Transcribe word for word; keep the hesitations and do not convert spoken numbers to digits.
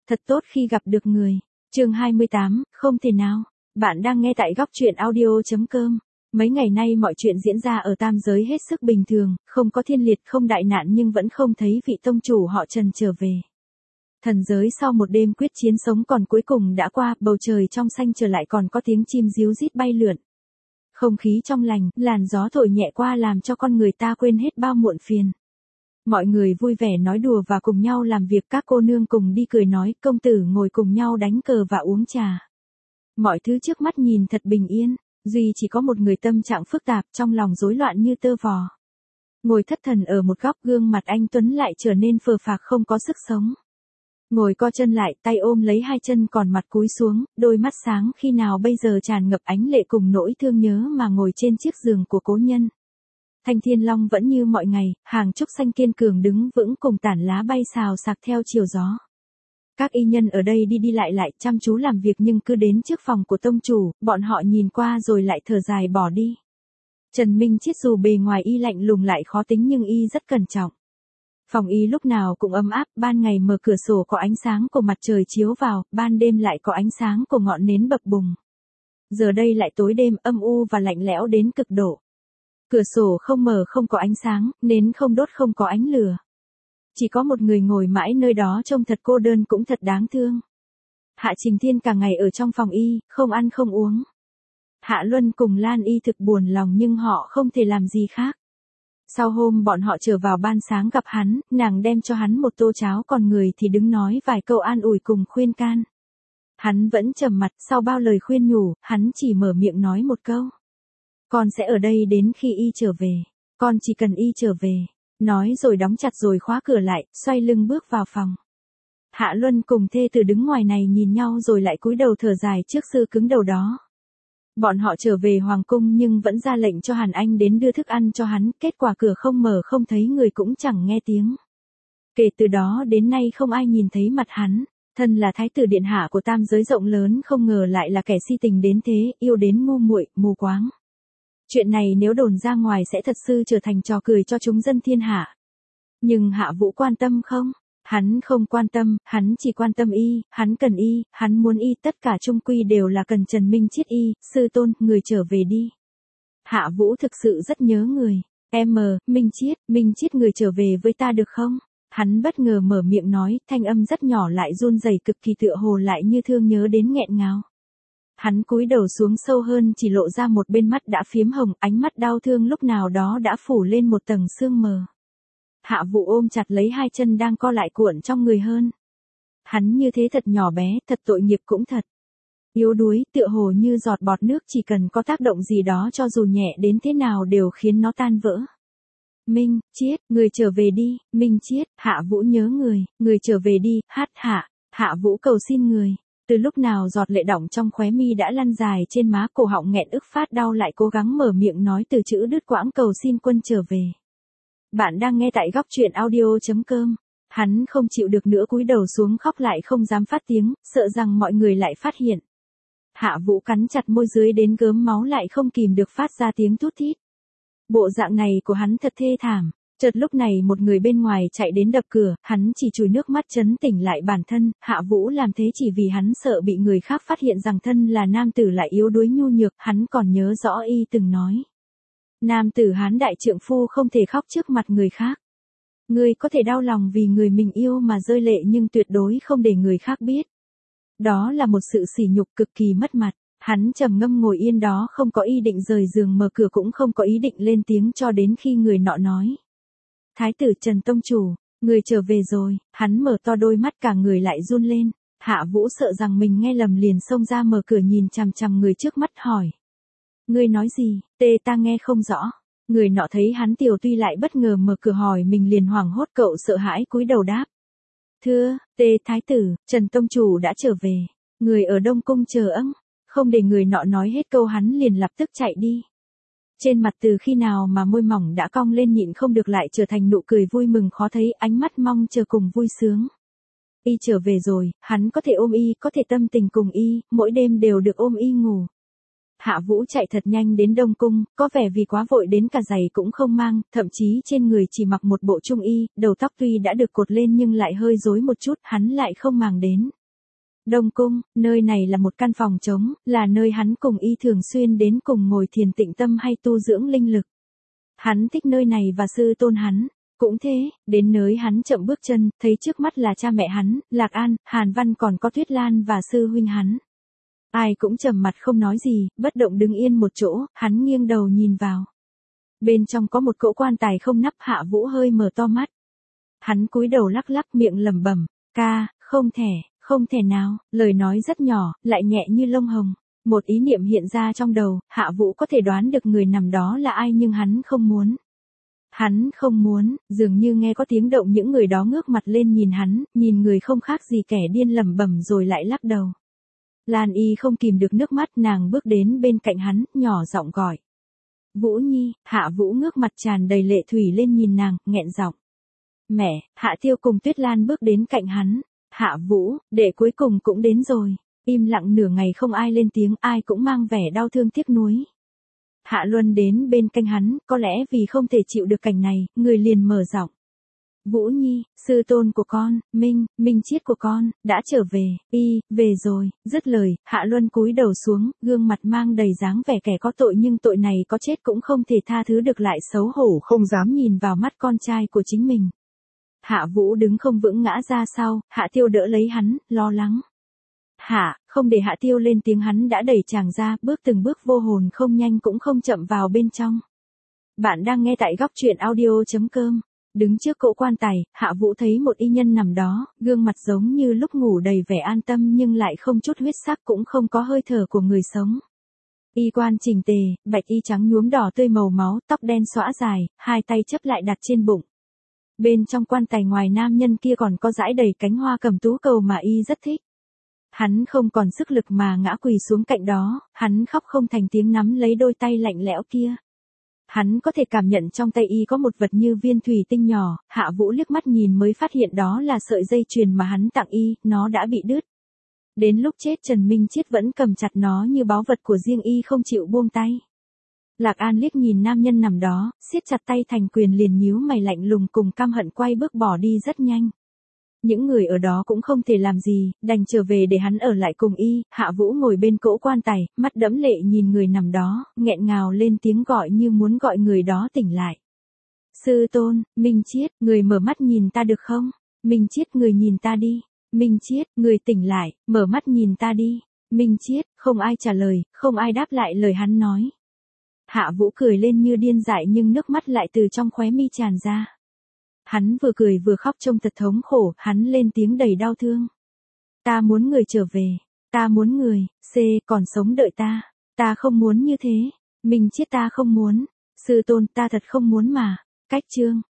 Thật tốt khi gặp được người. Chương hai mươi tám, không thể nào. Bạn đang nghe tại góc truyện audio chấm com. Mấy ngày nay mọi chuyện diễn ra ở tam giới hết sức bình thường, không có thiên liệt không đại nạn nhưng vẫn không thấy vị tông chủ họ Trần trở về. Thần giới sau một đêm quyết chiến sống còn cuối cùng đã qua, bầu trời trong xanh trở lại còn có tiếng chim ríu rít bay lượn. Không khí trong lành, làn gió thổi nhẹ qua làm cho con người ta quên hết bao muộn phiền. Mọi người vui vẻ nói đùa và cùng nhau làm việc, các cô nương cùng đi cười nói, công tử ngồi cùng nhau đánh cờ và uống trà. Mọi thứ trước mắt nhìn thật bình yên, duy chỉ có một người tâm trạng phức tạp, trong lòng rối loạn như tơ vò. Ngồi thất thần ở một góc, gương mặt anh Tuấn lại trở nên phờ phạc không có sức sống. Ngồi co chân lại, tay ôm lấy hai chân còn mặt cúi xuống, đôi mắt sáng khi nào bây giờ tràn ngập ánh lệ cùng nỗi thương nhớ mà ngồi trên chiếc giường của cố nhân. Thanh Thiên Long vẫn như mọi ngày, hàng trúc xanh kiên cường đứng vững cùng tản lá bay xào xạc theo chiều gió. Các y nhân ở đây đi đi lại lại chăm chú làm việc nhưng cứ đến trước phòng của tông chủ, bọn họ nhìn qua rồi lại thở dài bỏ đi. Trần Minh Chiết dù bề ngoài y lạnh lùng lại khó tính nhưng y rất cẩn trọng. Phòng y lúc nào cũng ấm áp, ban ngày mở cửa sổ có ánh sáng của mặt trời chiếu vào, ban đêm lại có ánh sáng của ngọn nến bập bùng. Giờ đây lại tối đêm âm u và lạnh lẽo đến cực độ. Cửa sổ không mở không có ánh sáng, nến không đốt không có ánh lửa. Chỉ có một người ngồi mãi nơi đó trông thật cô đơn cũng thật đáng thương. Hạ Trình Thiên cả ngày ở trong phòng y, không ăn không uống. Hạ Luân cùng Lan Y thực buồn lòng nhưng họ không thể làm gì khác. Sau hôm bọn họ trở vào ban sáng gặp hắn, nàng đem cho hắn một tô cháo còn người thì đứng nói vài câu an ủi cùng khuyên can. Hắn vẫn trầm mặt, sau bao lời khuyên nhủ, hắn chỉ mở miệng nói một câu. Con sẽ ở đây đến khi y trở về. Con chỉ cần y trở về. Nói rồi đóng chặt rồi khóa cửa lại, xoay lưng bước vào phòng. Hạ Luân cùng thê tử đứng ngoài này nhìn nhau rồi lại cúi đầu thở dài trước sự cứng đầu đó. Bọn họ trở về hoàng cung nhưng vẫn ra lệnh cho Hàn Anh đến đưa thức ăn cho hắn, kết quả cửa không mở không thấy người cũng chẳng nghe tiếng. Kể từ đó đến nay không ai nhìn thấy mặt hắn, thân là thái tử điện hạ của tam giới rộng lớn không ngờ lại là kẻ si tình đến thế, yêu đến ngu muội, mù quáng. Chuyện này nếu đồn ra ngoài sẽ thật sự trở thành trò cười cho chúng dân thiên hạ. Nhưng Hạ Vũ quan tâm không? Hắn không quan tâm, hắn chỉ quan tâm y, hắn cần y, hắn muốn y, tất cả chung quy đều là cần Trần Minh Chiết y, sư tôn, người trở về đi. Hạ Vũ thực sự rất nhớ người. Em, Minh Chiết, Minh Chiết người trở về với ta được không? Hắn bất ngờ mở miệng nói, thanh âm rất nhỏ lại run rẩy cực kỳ tựa hồ lại như thương nhớ đến nghẹn ngào. Hắn cúi đầu xuống sâu hơn chỉ lộ ra một bên mắt đã phiếm hồng, ánh mắt đau thương lúc nào đó đã phủ lên một tầng sương mờ. Hạ Vũ ôm chặt lấy hai chân đang co lại cuộn trong người hơn. Hắn như thế thật nhỏ bé, thật tội nghiệp cũng thật. Yếu đuối, tựa hồ như giọt bọt nước chỉ cần có tác động gì đó cho dù nhẹ đến thế nào đều khiến nó tan vỡ. Minh Chiết, người trở về đi, Minh Chiết, Hạ Vũ nhớ người, người trở về đi, hát hạ, Hạ Vũ cầu xin người. Từ lúc nào giọt lệ đọng trong khóe mi đã lăn dài trên má, cổ họng nghẹn ức phát đau lại cố gắng mở miệng nói từ chữ đứt quãng cầu xin quân trở về. Bạn đang nghe tại góc truyện audio chấm com. Hắn không chịu được nữa cúi đầu xuống khóc lại không dám phát tiếng, sợ rằng mọi người lại phát hiện. Hạ Vũ cắn chặt môi dưới đến gớm máu lại không kìm được phát ra tiếng thút thít. Bộ dạng này của hắn thật thê thảm. Chợt lúc này một người bên ngoài chạy đến đập cửa, hắn chỉ chùi nước mắt trấn tỉnh lại bản thân, Hạ Vũ làm thế chỉ vì hắn sợ bị người khác phát hiện rằng thân là nam tử lại yếu đuối nhu nhược, hắn còn nhớ rõ y từng nói. Nam tử Hán đại trượng phu không thể khóc trước mặt người khác. Ngươi có thể đau lòng vì người mình yêu mà rơi lệ nhưng tuyệt đối không để người khác biết. Đó là một sự sỉ nhục cực kỳ mất mặt. Hắn trầm ngâm ngồi yên đó không có ý định rời giường mở cửa cũng không có ý định lên tiếng cho đến khi người nọ nói. Thái tử Trần Tông Chủ, người trở về rồi, hắn mở to đôi mắt cả người lại run lên. Hạ Vũ sợ rằng mình nghe lầm liền xông ra mở cửa nhìn chằm chằm người trước mắt hỏi. Ngươi nói gì, tê ta nghe không rõ. Người nọ thấy hắn tiểu tuy lại bất ngờ mở cửa hỏi mình liền hoảng hốt cậu sợ hãi cúi đầu đáp. Thưa, tê Thái tử, Trần Tông Chủ đã trở về. Người ở Đông Cung chờ âng. Không để người nọ nói hết câu hắn liền lập tức chạy đi. Trên mặt từ khi nào mà môi mỏng đã cong lên nhịn không được lại trở thành nụ cười vui mừng khó thấy, ánh mắt mong chờ cùng vui sướng. Y trở về rồi, hắn có thể ôm y, có thể tâm tình cùng y, mỗi đêm đều được ôm y ngủ. Hạ Vũ chạy thật nhanh đến Đông Cung, có vẻ vì quá vội đến cả giày cũng không mang, thậm chí trên người chỉ mặc một bộ trung y, đầu tóc tuy đã được cột lên nhưng lại hơi rối một chút, hắn lại không màng đến. Đông Cung, nơi này là một căn phòng trống, là nơi hắn cùng y thường xuyên đến cùng ngồi thiền tịnh tâm hay tu dưỡng linh lực. Hắn thích nơi này và sư tôn hắn. Cũng thế, đến nơi hắn chậm bước chân, thấy trước mắt là cha mẹ hắn, Lạc An, Hàn Văn còn có Tuyết Lan và sư huynh hắn. Ai cũng trầm mặt không nói gì, bất động đứng yên một chỗ, hắn nghiêng đầu nhìn vào. Bên trong có một cỗ quan tài không nắp, Hạ Vũ hơi mở to mắt. Hắn cúi đầu lắc lắc miệng lẩm bẩm, ca, không thể, không thể nào, lời nói rất nhỏ, lại nhẹ như lông hồng. Một ý niệm hiện ra trong đầu, Hạ Vũ có thể đoán được người nằm đó là ai nhưng hắn không muốn. Hắn không muốn, dường như nghe có tiếng động những người đó ngước mặt lên nhìn hắn, nhìn người không khác gì kẻ điên lẩm bẩm rồi lại lắc đầu. Lan Y không kìm được nước mắt, nàng bước đến bên cạnh hắn, nhỏ giọng gọi. Vũ Nhi, Hạ Vũ ngước mặt tràn đầy lệ thủy lên nhìn nàng, nghẹn giọng. Mẹ, Hạ Tiêu cùng Tuyết Lan bước đến cạnh hắn. Hạ Vũ, đệ cuối cùng cũng đến rồi. Im lặng nửa ngày không ai lên tiếng, ai cũng mang vẻ đau thương tiếc nuối. Hạ Luân đến bên cạnh hắn, có lẽ vì không thể chịu được cảnh này, người liền mở giọng. Vũ Nhi, sư tôn của con, Minh, Minh Chiết của con, đã trở về, y, về rồi, dứt lời, Hạ Luân cúi đầu xuống, gương mặt mang đầy dáng vẻ kẻ có tội nhưng tội này có chết cũng không thể tha thứ được, lại xấu hổ không dám nhìn vào mắt con trai của chính mình. Hạ Vũ đứng không vững ngã ra sau, Hạ Tiêu đỡ lấy hắn, lo lắng. Hạ, không để Hạ Tiêu lên tiếng, hắn đã đẩy chàng ra, bước từng bước vô hồn không nhanh cũng không chậm vào bên trong. Bạn đang nghe tại góc truyện audio chấm com. Đứng trước cỗ quan tài, Hạ Vũ thấy một y nhân nằm đó, gương mặt giống như lúc ngủ đầy vẻ an tâm nhưng lại không chút huyết sắc cũng không có hơi thở của người sống. Y quan chỉnh tề, bạch y trắng nhuốm đỏ tươi màu máu, tóc đen xõa dài, hai tay chấp lại đặt trên bụng. Bên trong quan tài ngoài nam nhân kia còn có dãi đầy cánh hoa cẩm tú cầu mà y rất thích. Hắn không còn sức lực mà ngã quỳ xuống cạnh đó, hắn khóc không thành tiếng nắm lấy đôi tay lạnh lẽo kia. Hắn có thể cảm nhận trong tay y có một vật như viên thủy tinh nhỏ, Hạ Vũ liếc mắt nhìn mới phát hiện đó là sợi dây chuyền mà hắn tặng y, nó đã bị đứt. Đến lúc chết Trần Minh Chiết vẫn cầm chặt nó như báu vật của riêng y không chịu buông tay. Lạc An liếc nhìn nam nhân nằm đó, siết chặt tay thành quyền liền nhíu mày lạnh lùng cùng căm hận quay bước bỏ đi rất nhanh. Những người ở đó cũng không thể làm gì, đành trở về để hắn ở lại cùng y. Hạ Vũ ngồi bên cỗ quan tài, mắt đẫm lệ nhìn người nằm đó, nghẹn ngào lên tiếng gọi như muốn gọi người đó tỉnh lại. Sư tôn, Minh Chiết, người mở mắt nhìn ta được không? Minh Chiết, người nhìn ta đi. Minh Chiết, người tỉnh lại, mở mắt nhìn ta đi. Minh Chiết, không ai trả lời, không ai đáp lại lời hắn nói. Hạ Vũ cười lên như điên dại nhưng nước mắt lại từ trong khóe mi tràn ra. Hắn vừa cười vừa khóc trông thật thống khổ, hắn lên tiếng đầy đau thương. Ta muốn người trở về, ta muốn người, C, còn sống đợi ta, ta không muốn như thế, Minh Chiết ta không muốn, sư tôn ta thật không muốn mà, cách chương.